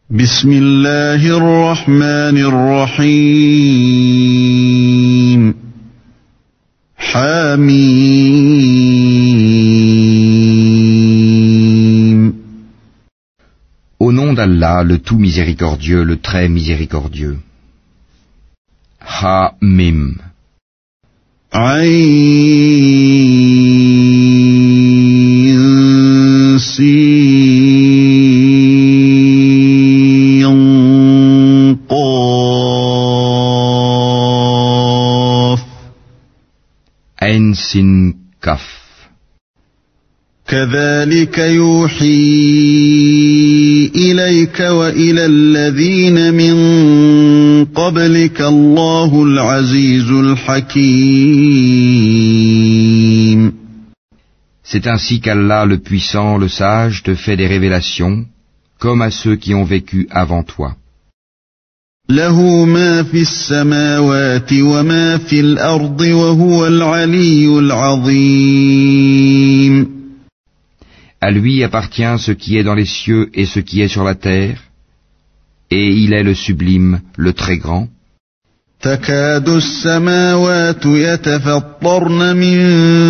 بسم الله الرحمن الرحيم حميم. Au nom d'Allah, le tout miséricordieux, le très miséricordieux. Ha-Mim. Ayn Sin Qaf. Ain Sin Kaf. كذلك يوحي إليك وإلى الذين من قبلك الله العزيز الحكيم. C'est ainsi qu'Allah, le puissant, le sage, te fait des révélations, comme à ceux qui ont vécu avant toi. له ما في السماوات وما في الأرض وهو العلي العظيم. À lui appartient ce qui est dans les cieux et ce qui est sur la terre, et il est le sublime, le très grand. تكاد السماوات يتفطرن من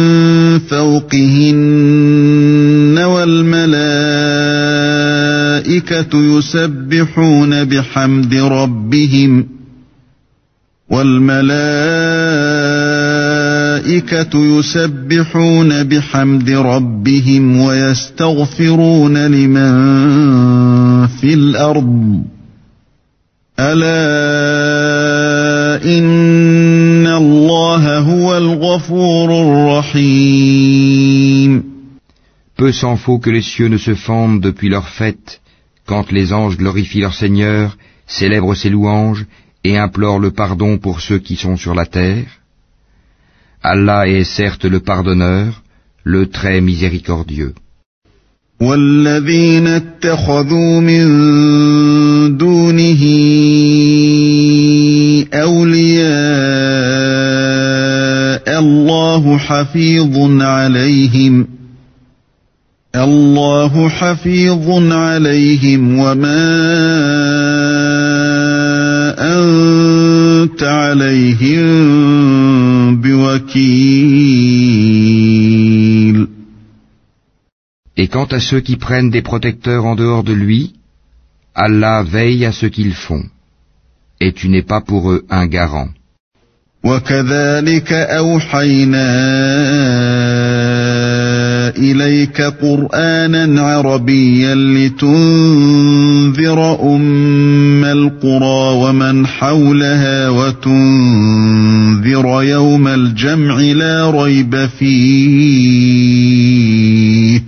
فوقهن والملائكة يسبحون بحمد ربهم ويستغفرون لمن في الأرض ألا إن الله هو الغفور الرحيم. Peu s'en faut que les cieux ne se fendent depuis leur fête, quand les anges glorifient leur Seigneur, célèbrent ses louanges et implorent le pardon pour ceux qui sont sur la terre. Allah est certes le pardonneur, le très miséricordieux. والذين اتخذوا من دونه أولياء الله حفيظ عليهم وما أنت عليهم بوكيل. Et quant à ceux qui prennent des protecteurs en dehors de lui, Allah veille à ce qu'ils font, et tu n'es pas pour eux un garant. وَكَذَلِكَ أَوْحَيْنَا إِلَيْكَ قُرْآنًا عَرَبِيًّا لِتُنذِرَ أُمَّ الْقُرَى وَمَنْ حَوْلَهَا وَتُنذِرَ يَوْمَ الْجَمْعِ لَا رَيْبَ فِيهِ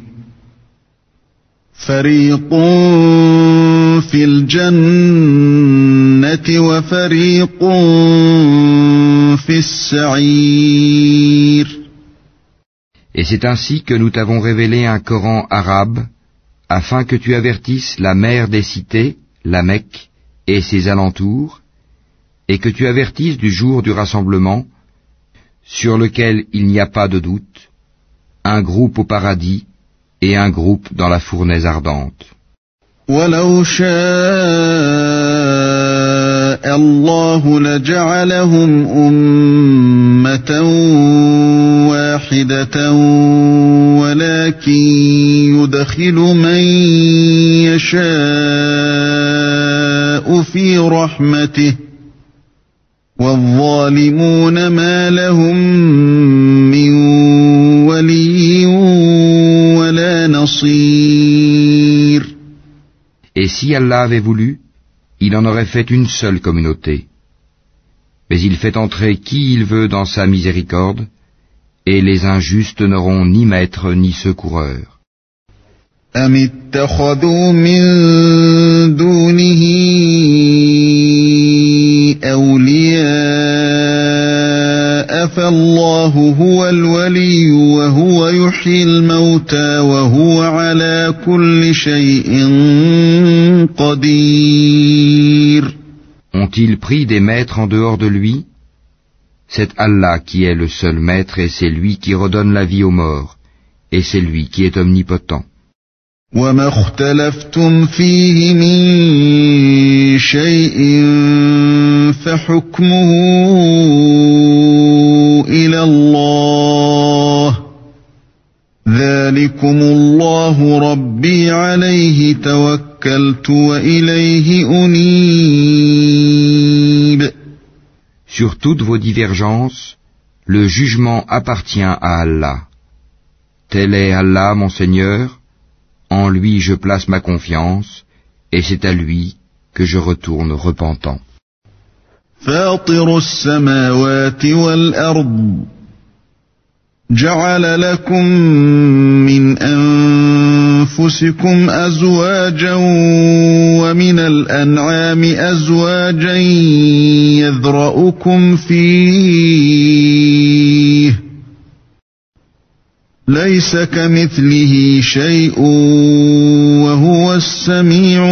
فريق في الجنة وفريق في السعير. Et c'est ainsi que nous t'avons révélé un Coran arabe, afin que tu avertisses la mère des cités, la Mecque, et ses alentours, et que tu avertisses du jour du rassemblement, sur lequel il n'y a pas de doute, un groupe au paradis, et un groupe dans la fournaise ardente. وَلَوْ شَاءَ اللَّهُ لَجَعَلَهُمْ أُمَّةً وَاحِدَةً وَلَكِنْ يُدْخِلُ مَنْ يَشَاءُ فِي رَحْمَتِهِ وَالظَّالِمُونَ مَا لَهُمْ مِنْ وَلِيٍّ وَلَا نَصِيرٍ. Et si Allah avait voulu, il en aurait fait une seule communauté. Mais il fait entrer qui il veut dans sa miséricorde, et les injustes n'auront ni maître ni secoureur. أَمِ اتَّخَذُوا مِن دُونِهِ أَوْلِيَاءَ فَاللَّهُ هُوَ الْوَلِيُّ وَهُوَ يُحْيِي الْمَوْتَى وَهُوَ عَلَى كُلِّ شَيْءٍ قَدِيرٌ. Ont-ils pris des maîtres en dehors de lui? C'est Allah qui est le seul maître et c'est lui qui redonne la vie aux morts, et c'est lui qui est omnipotent. وما اختلفتم فيه من شيء فحكمه إلى الله ذلكم الله ربي عليه توكلت وإليه أنيب. Sur toutes vos divergences, le jugement appartient à Allah. Tel est Allah, mon Seigneur, en lui je place ma confiance, et c'est à lui que je retourne repentant. فاطر السماوات والأرض جعل لكم من أنفسكم أزواجا ومن الأنعام أزواجا يذرأكم فيه ليس كمثله شيء وهو السميع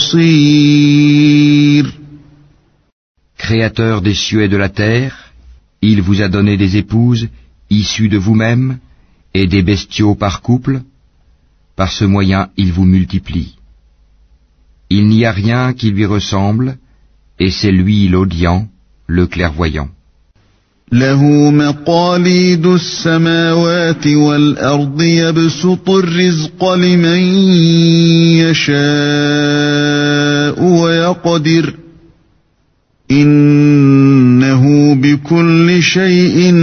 البصير. Créateur des cieux et de la terre, il vous a donné des épouses issus de vous-même, et des bestiaux par couple, par ce moyen il vous multiplie. Il n'y a rien qui lui ressemble, et c'est lui l'audient, le clairvoyant. له مقاليد السماوات والأرض يبسط الرزق لمن يشاء ويقدر إنه بكل شيء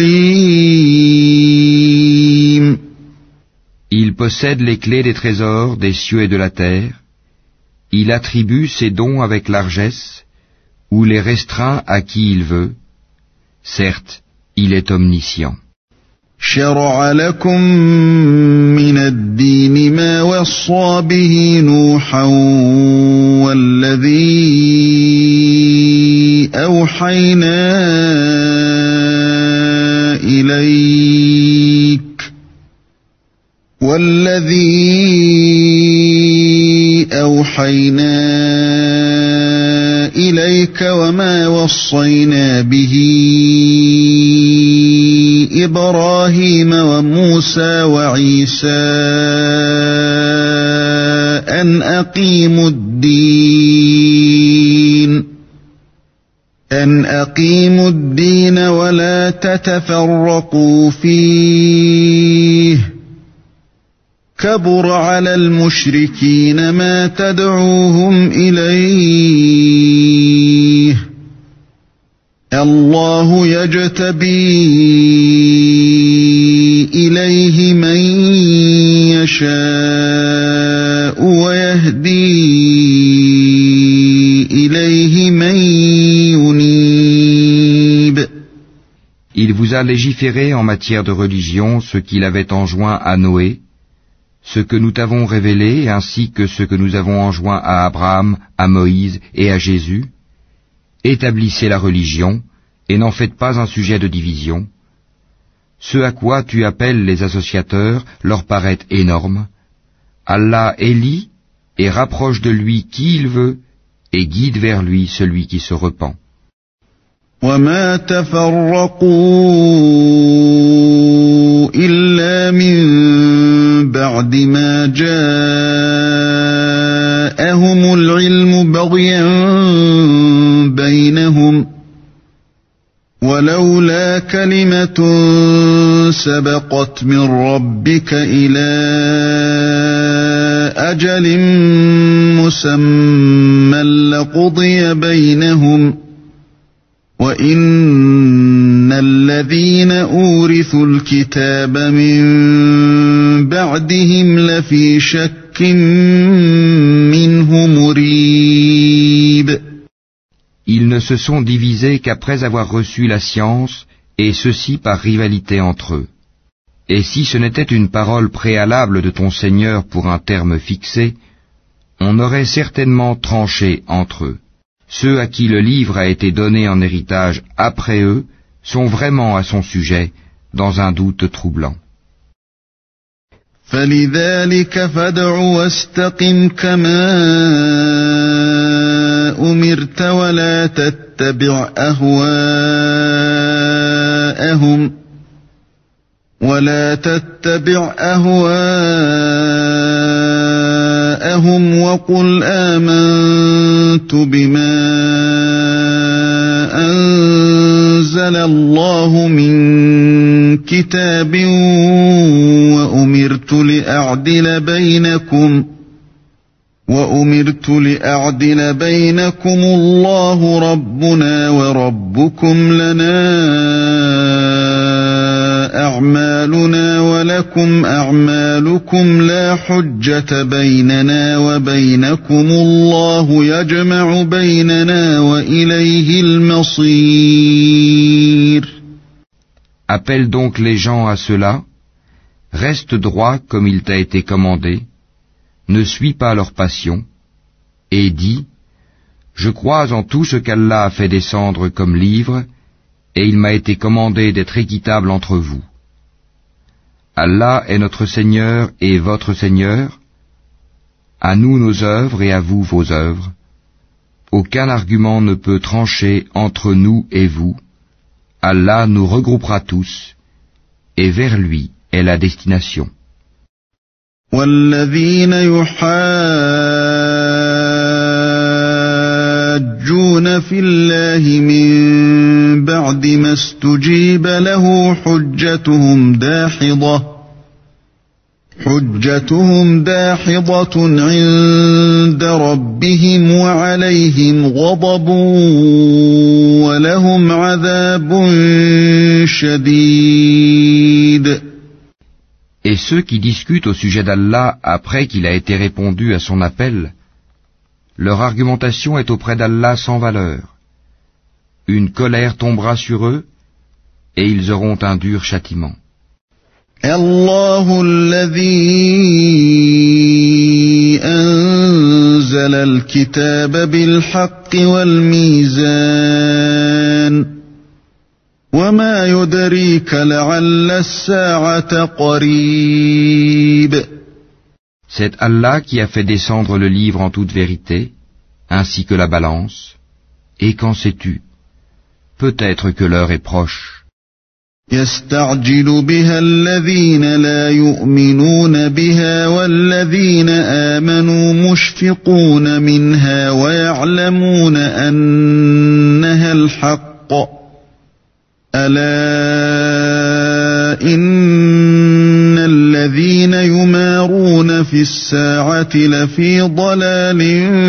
عليم. Il possède les clés des trésors des cieux et de la terre. Il attribue ses dons avec largesse, ou les restreint à qui il veut. Certes, il est omniscient. شرع لكم من الدين ما وصى به نوحا والذي أوحينا إليك وما وصينا به إبراهيم وموسى وعيسى أن أقيموا الدين ولا تتفرقوا فيه كبر على المشركين ما تدعوهم إليه الله يجتبي إليه من يشاء ويهدي إليه من ينيب. Il vous a légiféré en matière de religion ce qu'il avait enjoint à Noé, ce que nous t'avons révélé ainsi que ce que nous avons enjoint à Abraham, à Moïse et à Jésus. Établissez la religion et n'en faites pas un sujet de division. Ce à quoi tu appelles les associateurs leur paraît énorme. Allah élit et rapproche de lui qui il veut et guide vers lui celui qui se repent. وما تفرقوا إلا من بعد ما جاءهم العلم بغيا بينهم ولولا كلمة سبقت من ربك إلى أجل مسمى لقضي بينهم وَإِنَّ الَّذِينَ أُورِثُوا الْكِتَابَ مِنْ بَعْدِهِمْ لَفِي شَكٍّ مِّنْهُ مُرِيبٍ. Ils ne se sont divisés qu'après avoir reçu la science, et ceci par rivalité entre eux. Et si ce n'était une parole préalable de ton Seigneur pour un terme fixé, on aurait certainement tranché entre eux. Ceux à qui le livre a été donné en héritage après eux sont vraiment à son sujet dans un doute troublant. فَلِذَلِكَ فَادْعُ وَاسْتَقِمْ كَمَا أُمِرْتَ وَلَا تَتَّبِعْ أَهْوَاءَهُمْ ولا تتبع أهواءهم وقل آمنت بما أنزل الله من كتاب وأمرت لأعدل بينكم الله ربنا وربكم لنا أعمالنا ولكم أعمالكم لا حجة بيننا وبينكم الله يجمع بيننا وإليه المصير. Appelle donc les gens à cela, reste droit comme il t'a été commandé, ne suis pas leur passion, et dis, je crois en tout ce qu'Allah a fait descendre comme livre, et il m'a été commandé d'être équitable entre vous. Allah est notre Seigneur et votre Seigneur, à nous nos œuvres et à vous vos œuvres. Aucun argument ne peut trancher entre nous et vous. Allah nous regroupera tous, et vers lui est la destination. والذين يحاجون في الله من بعد ما استجيب له حجتهم داحضة عند ربهم وعليهم غضب ولهم عذاب شديد. Et ceux qui discutent au sujet d'Allah après qu'il a été répondu à son appel, leur argumentation est auprès d'Allah sans valeur. Une colère tombera sur eux, et ils auront un dur châtiment. الله الذي أنزل الكتاب بالحق والميزان وما يدريك لعل الساعة قريب. C'est Allah qui a fait descendre le livre en toute vérité, ainsi que la balance, et qu'en sais-tu? Peut-être que l'heure est proche. يستعجل بها الذين لا يؤمنون بها والذين آمنوا مشفقون منها ويعلمون أنها الحق ألا إن الذين يمارون في الساعة لفي ضلال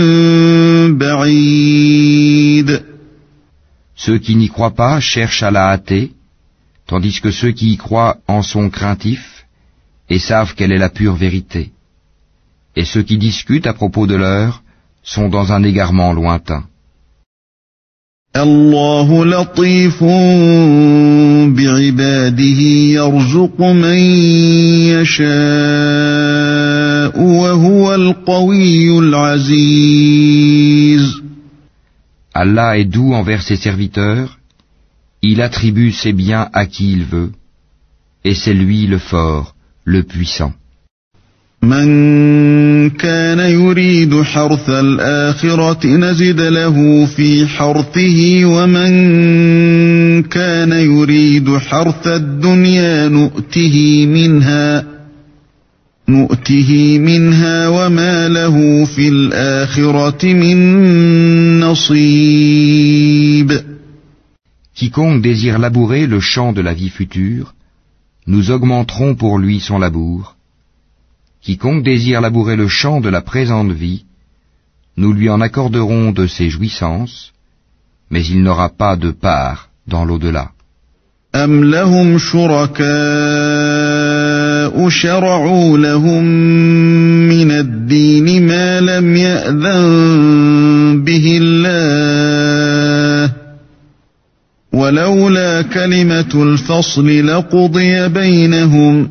بعيد. Ceux qui n'y croient pas cherchent à la hâter, tandis que ceux qui y croient en sont craintifs et savent quelle est la pure vérité. Et ceux qui discutent à propos de l'heure sont dans un égarement lointain. الله لطيف بعباده يرزق من يشاء وهو القوي العزيز. Allah est doux envers ses serviteurs, il attribue ses biens à qui il veut, et c'est lui le fort, le puissant. من كان يريد حرث الآخرة نزد له في حرثه ومن كان يريد حرث الدنيا نؤته منها وما له في الآخرة من نصيب. Quiconque désire labourer le champ de la vie future, nous augmenterons pour lui son labour. Quiconque désire labourer le champ de la présente vie, nous lui en accorderons de ses jouissances, mais il n'aura pas de part dans l'au-delà. أَمْ لَهُمْ شُرَكَاءُ شَرَعُوا لَهُم مِّنَ الدِّينِ مَا لَمْ يَأْذَن بِهِ اللَّهُ وَلَوْلَا كَلِمَةُ الْفَصْلِ لَقُضِيَ بَيْنَهُمْ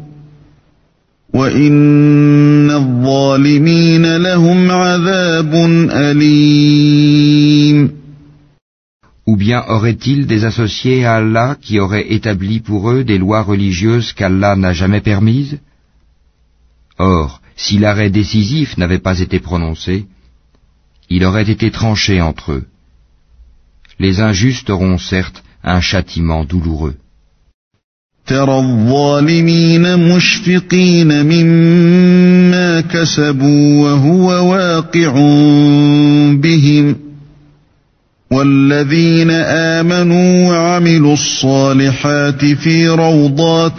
وَإِنَّ الظَّالِمِينَ لَهُمْ عَذَابٌ أَلِيمٌ. Ou bien auraient-ils des associés à Allah qui auraient établi pour eux des lois religieuses qu'Allah n'a jamais permises? Or, si l'arrêt décisif n'avait pas été prononcé, il aurait été tranché entre eux. Les injustes auront certes un châtiment douloureux. ترى الظالمين مشفقين مما كسبوا وهو واقع بهم والذين آمنوا وعملوا الصالحات في روضات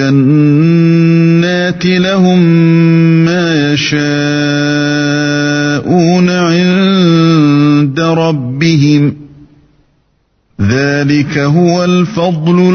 الجنات لهم ما يشاءون عند ربهم ذلك هو الفضل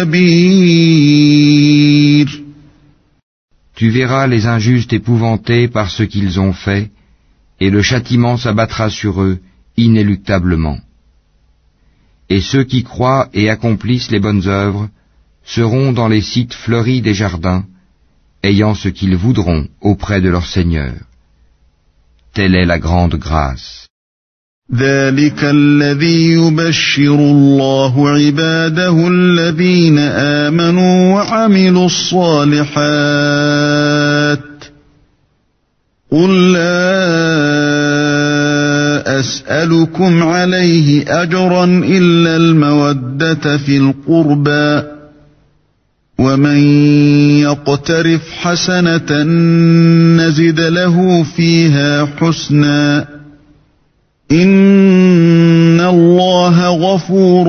الكبير. Tu verras les injustes épouvantés par ce qu'ils ont fait, et le châtiment s'abattra sur eux inéluctablement. Et ceux qui croient et accomplissent les bonnes œuvres seront dans les sites fleuris des jardins, ayant ce qu'ils voudront auprès de leur Seigneur. Telle est la grande grâce. ذلك الذي يبشر الله عباده الذين آمنوا وعملوا الصالحات قل لا أسألكم عليه أجرا إلا المودة في القربى ومن يقترف حسنة نزد له فيها حسنا إن الله غفور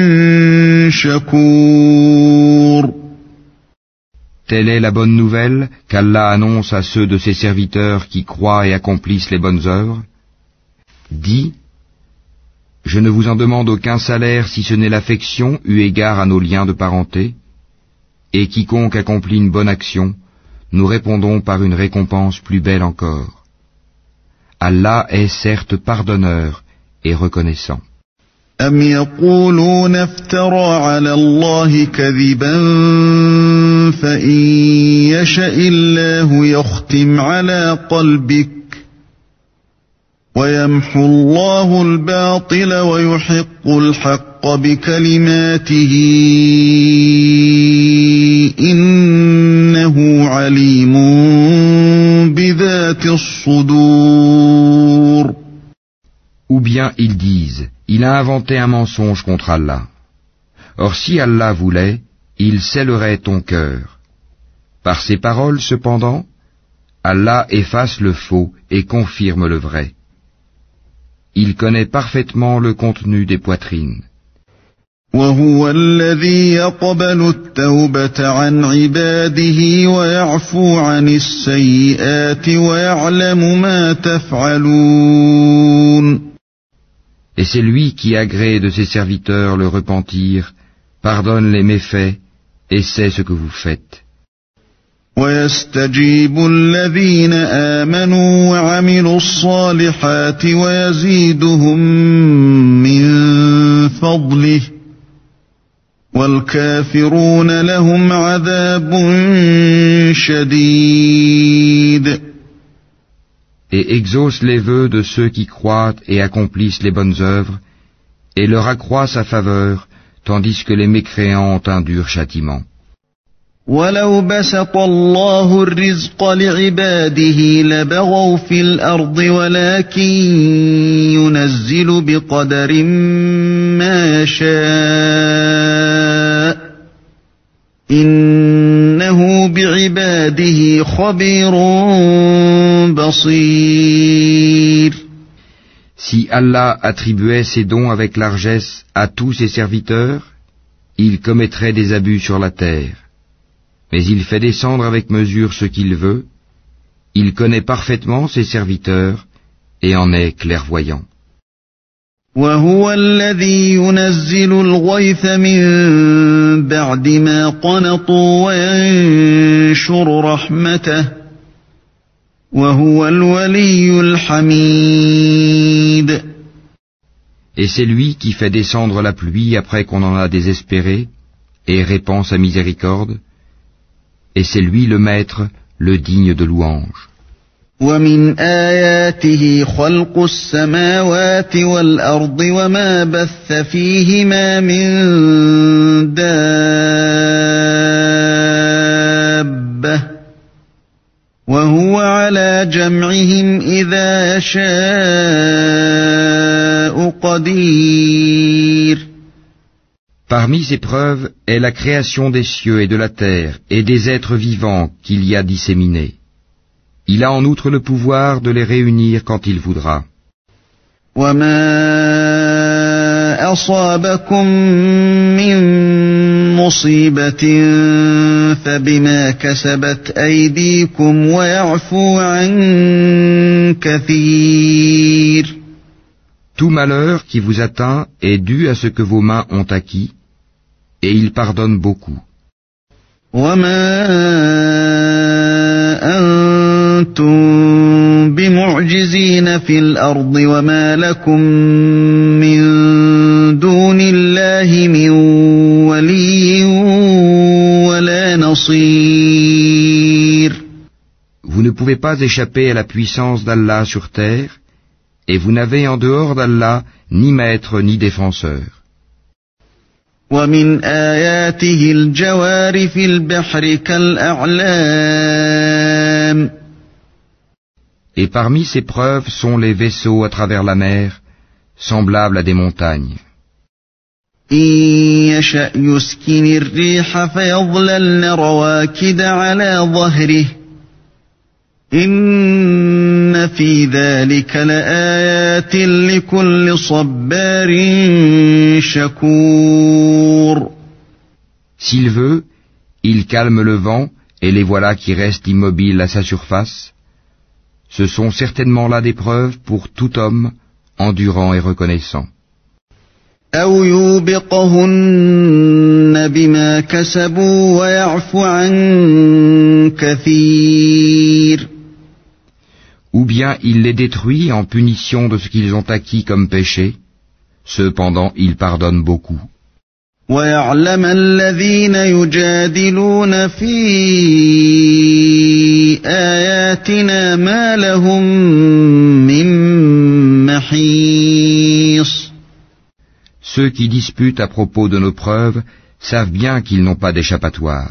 شكور. Telle est la bonne nouvelle qu'Allah annonce à ceux de ses serviteurs qui croient et accomplissent les bonnes œuvres. Dis, je ne vous en demande aucun salaire si ce n'est l'affection eu égard à nos liens de parenté, et quiconque accomplit une bonne action, nous répondons par une récompense plus belle encore. Allah est certes pardonneur et reconnaissant. أم يقولون افترى على الله كذبا فإن يشأ الله يختم على قلبك ويمحو الله الباطل ويحق الحق بكلماته إنه عليم بذات الصدور. Ou bien ils disent, il a inventé un mensonge contre Allah. Or si Allah voulait, il scellerait ton cœur. Par ces paroles cependant, Allah efface le faux et confirme le vrai. Il connaît parfaitement le contenu des poitrines. وهو الذي يقبل التوبة عن عباده ويعفو عن السيئات ويعلم ما تفعلون. Et c'est lui qui agrée de ses serviteurs le repentir, pardonne les méfaits et sait ce que vous faites. ويستجيب الذين آمنوا وعملوا الصالحات ويزيدهم من فضله والكافرون لهم عذاب شديد. Et exauce les vœux de ceux qui croient et accomplissent les bonnes œuvres, et leur accroît sa faveur, tandis que les mécréants ont un dur châtiment. وَلَوْ بَسَطَ اللَّهُ الرِّزْقَ لِعِبَادِهِ لَبَغَوْا فِي الْأَرْضِ وَلَكِنْ يُنَزِّلُ بِقَدَرٍ مَا يَشَاءُ إِنَّهُ بِعِبَادِهِ خَبِيرٌ بَصِيرٌ. Si Allah attribuait ses dons avec largesse à tous ses serviteurs, il commettrait des abus sur la terre. Mais il fait descendre avec mesure ce qu'il veut, il connaît parfaitement ses serviteurs et en est clairvoyant. وَهُوَ الَّذِي يُنَزِّلُ الْغَيْثَ مِن بَعْدِ مَا قَنَطُوا وَيَنشُرُ رَحْمَتَهُ وَهُوَ الْوَلِيُّ الْحَمِيدُ. Et c'est lui qui fait descendre la pluie après qu'on en a désespéré et répand sa miséricorde. Et c'est lui le maître, le digne de louange. وَمِنْ آيَاتِهِ خَلْقُ السَّمَاوَاتِ وَالْأَرْضِ وَمَا بَثَّ فِيهِمَا مِن دَابَّةٍ وَهُوَ عَلَى جَمْعِهِمْ إِذَا يَشَاءُ قَدِيرٌ. Parmi ces preuves est la création des cieux et de la terre et des êtres vivants qu'il y a disséminés. Il a en outre le pouvoir de les réunir quand il voudra. وَمَا أَصَابَكُم مِّن مُّصِيبَةٍ فَبِمَا كَسَبَتْ أَيْدِيكُمْ وَيَعْفُو عَن كَثِيرٍ. Tout malheur qui vous atteint est dû à ce que vos mains ont acquis, et il pardonne beaucoup. وَمَا أَنتُم بِمُعْجِزِينَ فِي الْأَرْضِ وَمَا لَكُم مِّن دُونِ اللَّهِ مِن وَلِيٍّ وَلَا نَصِيرٍ. Vous ne pouvez pas échapper à la puissance d'Allah sur terre, et vous n'avez en dehors d'Allah ni maître ni défenseur. وَمِنْ آيَاتِهِ الْجَوَارِ فِي الْبَحْرِ كَالْأَعْلَامِ. Et parmi ces preuves sont les vaisseaux à travers la mer, semblables à des montagnes. إِن يَشَأْ يُسْكِنِ الرِّيحَ فَيَظْلَلْنَ رَوَاكِدَ عَلَى ظَهْرِهِ إِنَّ فِي ذَلِكَ لَآيَاتٍ لِكُلِّ صَبَّارٍ شَكُورٍ. S'il veut, il calme le vent et les voilà qui restent immobiles à sa surface. Ce sont certainement là des preuves pour tout homme endurant et reconnaissant. أَوْ يُوبِقَهُنَّ بِمَا كَسَبُوا وَيَعْفُ عَن كَثِيرٍ. Ou bien il les détruit en punition de ce qu'ils ont acquis comme péché, cependant il pardonne beaucoup. وَيَعْلَمَ الَّذِينَ يُجَادِلُونَ فِي آيَاتِنَا مَا لَهُم مِّن مَّحِيصٍ. Ceux qui disputent à propos de nos preuves savent bien qu'ils n'ont pas d'échappatoire.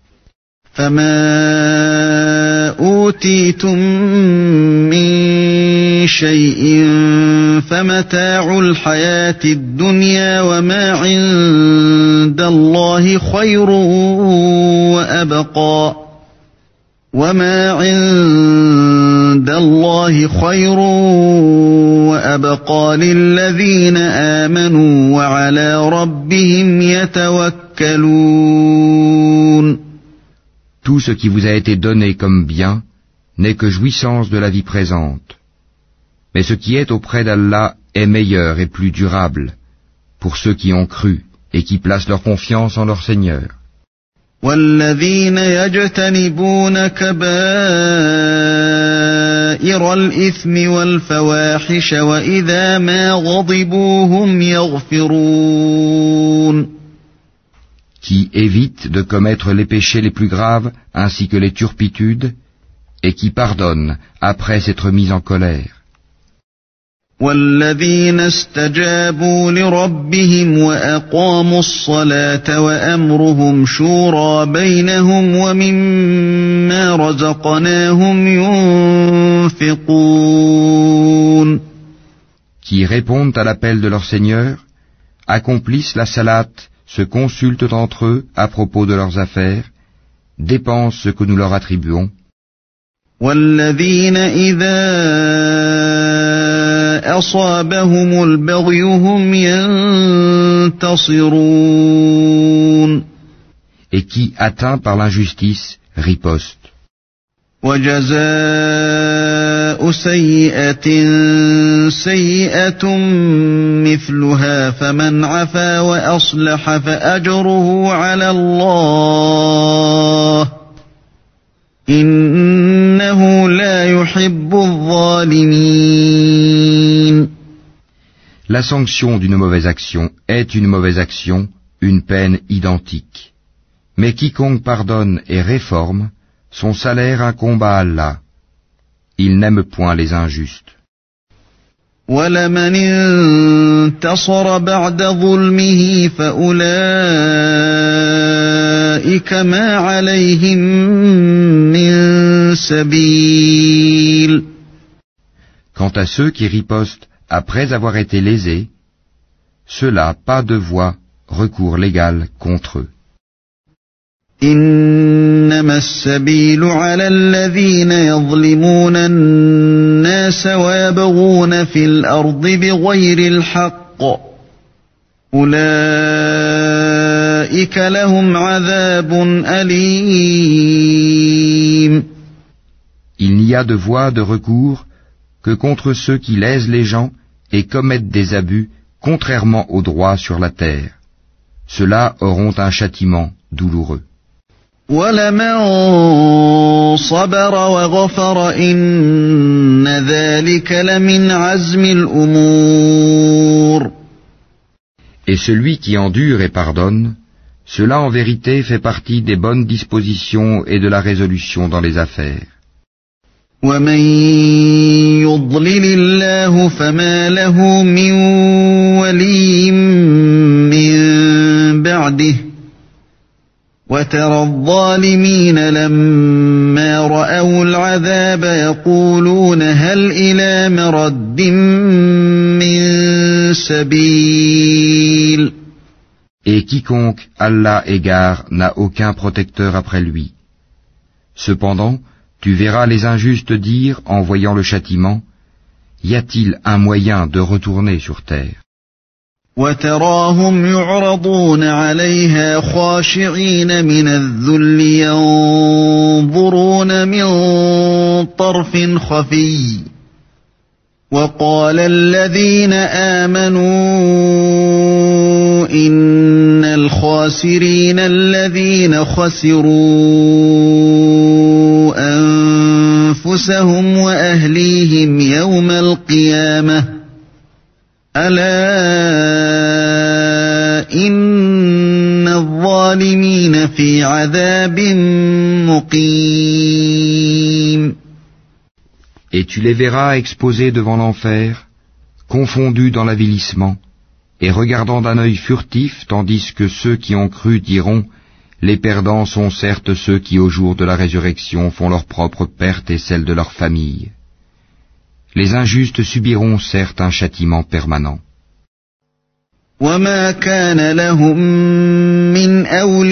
فَمَا أُوتِيتُم مِّن شَيْءٍ فَمَتَاعُ الْحَيَاةِ الدُّنْيَا وَمَا عِندَ اللَّهِ خَيْرٌ وَأَبْقَىٰ وَمَا عِندَ اللَّهِ خَيْرٌ وَأَبْقَىٰ لِلَّذِينَ آمَنُوا وَعَلَىٰ رَبِّهِمْ يَتَوَكَّلُونَ. Tout ce qui vous a été donné comme bien n'est que jouissance de la vie présente. Mais ce qui est auprès d'Allah est meilleur et plus durable pour ceux qui ont cru et qui placent leur confiance en leur Seigneur. وَالَّذِينَ يَجْتَنِبُونَ كَبَائِرَ الْإِثْمِ وَالْفَوَاحِشَ وَإِذَا مَا غَضِبُوا هُمْ يَغْفِرُونَ. Qui évitent de commettre les péchés les plus graves ainsi que les turpitudes et qui pardonnent après s'être mis en colère. وَالَّذِينَ اسْتَجَابُوا لِرَبِّهِمْ وَأَقَامُوا الصَّلَاةَ وَأَمْرُهُمْ شُورَىٰ بَيْنَهُمْ وَمِمَّا رَزَقْنَاهُمْ يُنْفِقُونَ. Qui répondent à l'appel de leur Seigneur, accomplissent la salate, se consultent entre eux à propos de leurs affaires, dépensent ce que nous leur attribuons. وَالَّذِينَ إِذَا أَصَابَهُمُ الْبَغْيُ هُمْ يَنتَصِرُونَ. Et qui, atteints par l'injustice, ripostent. وَجَزَاءُ سَيِّئَةٍ سَيِّئَةٌ مِثْلُهَا فَمَنْ عَفَا وَأَصْلَحَ فَأَجْرُهُ عَلَى اللَّهِ إِنَّهُ لَا يُحِبُّ الظَّالِمِينَ. La sanction d'une mauvaise action est une mauvaise action, une peine identique. Mais quiconque pardonne et réforme, son salaire incombe à Allah. Il n'aime point les injustes. وَلَمَنِ انتَصَرَ بَعْدَ ظُلْمِهِ فَأُولَئِكَ مَا عَلَيْهِمْ مِنْ سَبِيلٍ. Quant à ceux qui ripostent après avoir été lésés, ceux-là pas de voie recours légal contre eux. إنما السبيل على الذين يظلمون الناس ويبغون في الأرض بغير الحق أولئك لهم عذاب أليم. Il n'y a de voie de recours que contre ceux qui lèsent les gens et commettent des abus contrairement au droit sur la terre. Ceux-là auront un châtiment douloureux. وَلَمَنْ صَبَرَ وَغَفَرَ إِنَّ ذَلِكَ لَمِنْ عَزْمِ الْأُمُورِ. Et celui qui endure et pardonne, cela en vérité fait partie des bonnes dispositions et de la résolution dans les affaires. وَمَنْ يُضْلِلِ اللَّهُ فَمَا لَهُ مِنْ وَلِيٍّ مِّنْ بَعْدِهِ وَتَرَى الظَّالِمِينَ لَمَّا رَأَوُا الْعَذَابَ يَقُولُونَ هَلْ إِلَى مَرَدٍّ مِّن سَبِيلٍ. Et quiconque Allah égare n'a aucun protecteur après lui. Cependant, tu verras les injustes dire, en voyant le châtiment, y a-t-il un moyen de retourner sur terre? وَتَرَاهُمْ يُعْرَضُونَ عَلَيْهَا خَاشِعِينَ مِنَ الذُّلِّ يَنظُرُونَ مِنْ طَرْفٍ خَفِيٍّ وَقَالَ الَّذِينَ آمَنُوا إِنَّ الْخَاسِرِينَ الَّذِينَ خَسِرُوا أَنفُسَهُمْ وَأَهْلِيهِمْ يَوْمَ الْقِيَامَةِ أَلَا إِنَّ الظَّالِمِينَ فِي عَذَابٍ مُقِيمٍ. Et tu les verras exposés devant l'enfer, confondus dans l'avilissement, et regardant d'un œil furtif, tandis que ceux qui ont cru diront, les perdants sont certes ceux qui au jour de la résurrection font leur propre perte et celle de leur famille. Les injustes subiront certes un châtiment permanent. وَمَا كَانَ لَهُم مِّنْ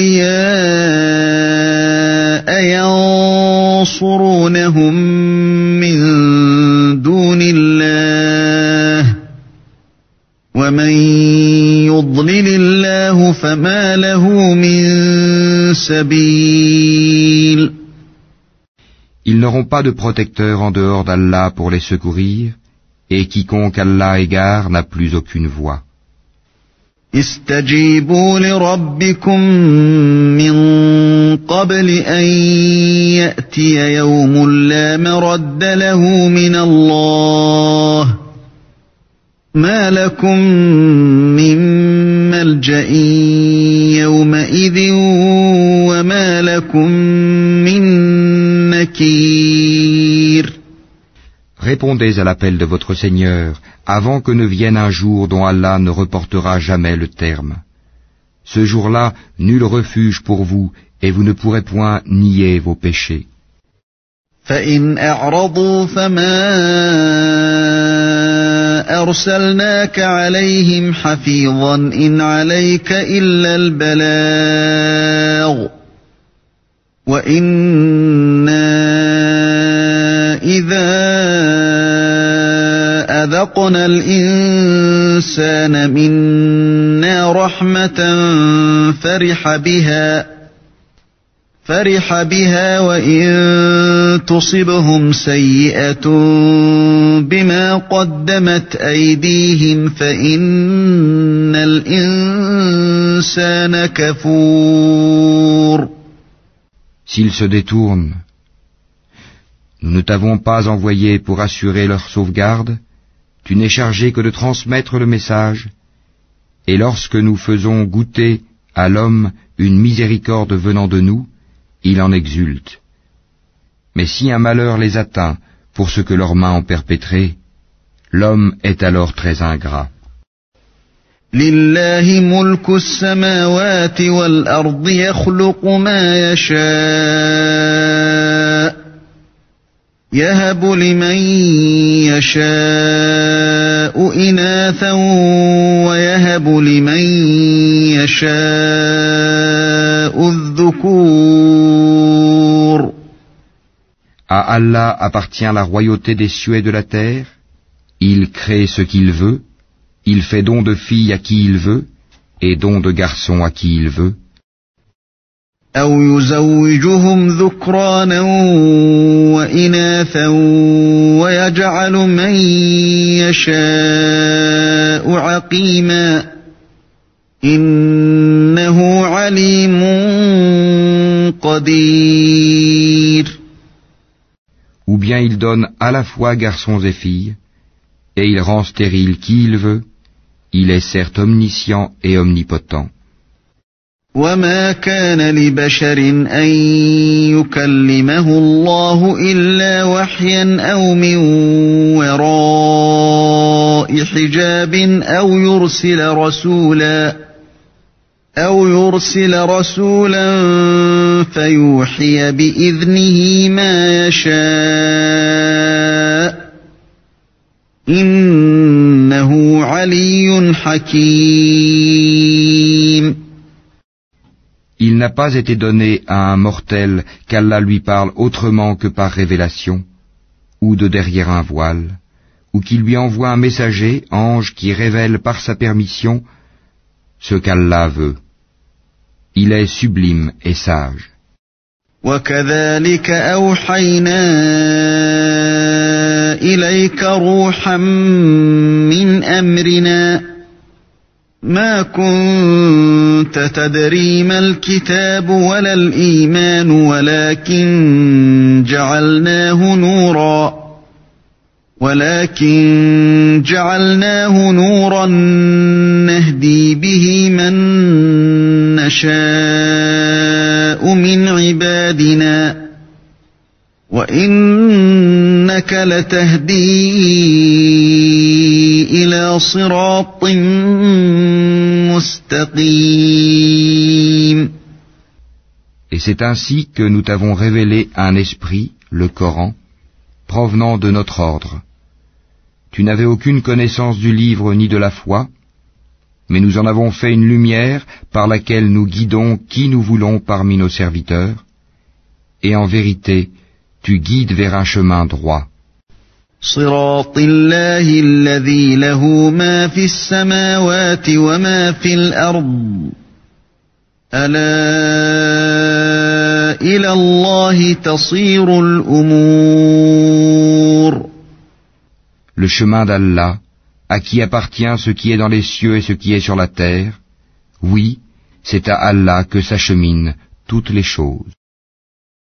أَوْلِيَاءَ يَنصُرُونَهُم مِّن دُونِ اللَّهِ وَمَن يُضْلِلِ اللَّهُ فَمَا لَهُ مِن سَبِيلٍ. Ils n'auront pas de protecteur en dehors d'Allah pour les secourir, et quiconque Allah égare n'a plus aucune voie. استجيبوا لربكم من قبل أن يأتي يوم لا مرد له من الله ما لكم من ملجأ يومئذ وما لكم من نكير. Répondez à l'appel de votre Seigneur, avant que ne vienne un jour dont Allah ne reportera jamais le terme. Ce jour-là, nul refuge pour vous, et vous ne pourrez point nier vos péchés. فَإِنْ أَعْرَضُوا فَمَا أَرْسَلْنَاكَ عَلَيْهِمْ حَفِيظًا إِنْ عَلَيْكَ إِلَّا الْبَلَاغُ وَإِنَّا إِذَا أَذَقْنَا الْإِنسَانَ مِنَّا رَحْمَةً فرح بها وَإِن تُصِبْهُمْ سَيِّئَةٌ بِمَا قَدَّمَتْ أَيْدِيهِمْ فَإِنَّ الْإِنسَانَ كَفُورٌ. S'ils se détournent, nous ne t'avons pas envoyé pour assurer leur sauvegarde, tu n'es chargé que de transmettre le message, et lorsque nous faisons goûter à l'homme une miséricorde venant de nous, il en exulte. Mais si un malheur les atteint pour ce que leurs mains ont perpétré, l'homme est alors très ingrat. لله ملك السماوات والأرض يخلق ما يشاء يهب لمن يشاء إناثا ويهب لمن يشاء الذكور. À Allah appartient la royauté des cieux et de la terre. Il crée ce qu'il veut. Il fait don de filles à qui il veut, et don de garçons à qui il veut. أو يزوجهم ذكرانا وإناثا ويجعل من يشاء عقيما إنه عليم قدير. Ou bien il donne à la fois garçons et filles, et il rend stérile qui il veut. Il est certes omniscient et omnipotent. وما كان لبشر أن يكلمه الله إلا وحيا أو من وراء حجاب أو يرسل رسولا فيوحي بإذنه ما يشاء إنه علي حكيم. Il n'a pas été donné à un mortel qu'Allah lui parle autrement que par révélation, ou de derrière un voile, ou qu'il lui envoie un messager, ange, qui révèle par sa permission ce qu'Allah veut. Il est sublime et sage. وَكَذَلِكَ أَوْحَيْنَا إِلَيْكَ رُوحًا مِّنْ أَمْرِنَا ما كنت تدري ما الكتاب ولا الإيمان ولكن جعلناه نورا نهدي به من نشاء من عبادنا وإنك لتهدي إلى صراط مستقيم. Et c'est ainsi que nous t'avons révélé un esprit, le Coran, provenant de notre ordre. Tu n'avais aucune connaissance du livre ni de la foi, mais nous en avons fait une lumière par laquelle nous guidons qui nous voulons parmi nos serviteurs, et en vérité, tu guides vers un chemin droit. صراط الله الذي له ما في السماوات وما في الأرض ألا إلى الله تصير الأمور. Le chemin d'Allah, à qui appartient ce qui est dans les cieux et ce qui est sur la terre, oui, c'est à Allah que s'acheminent toutes les choses.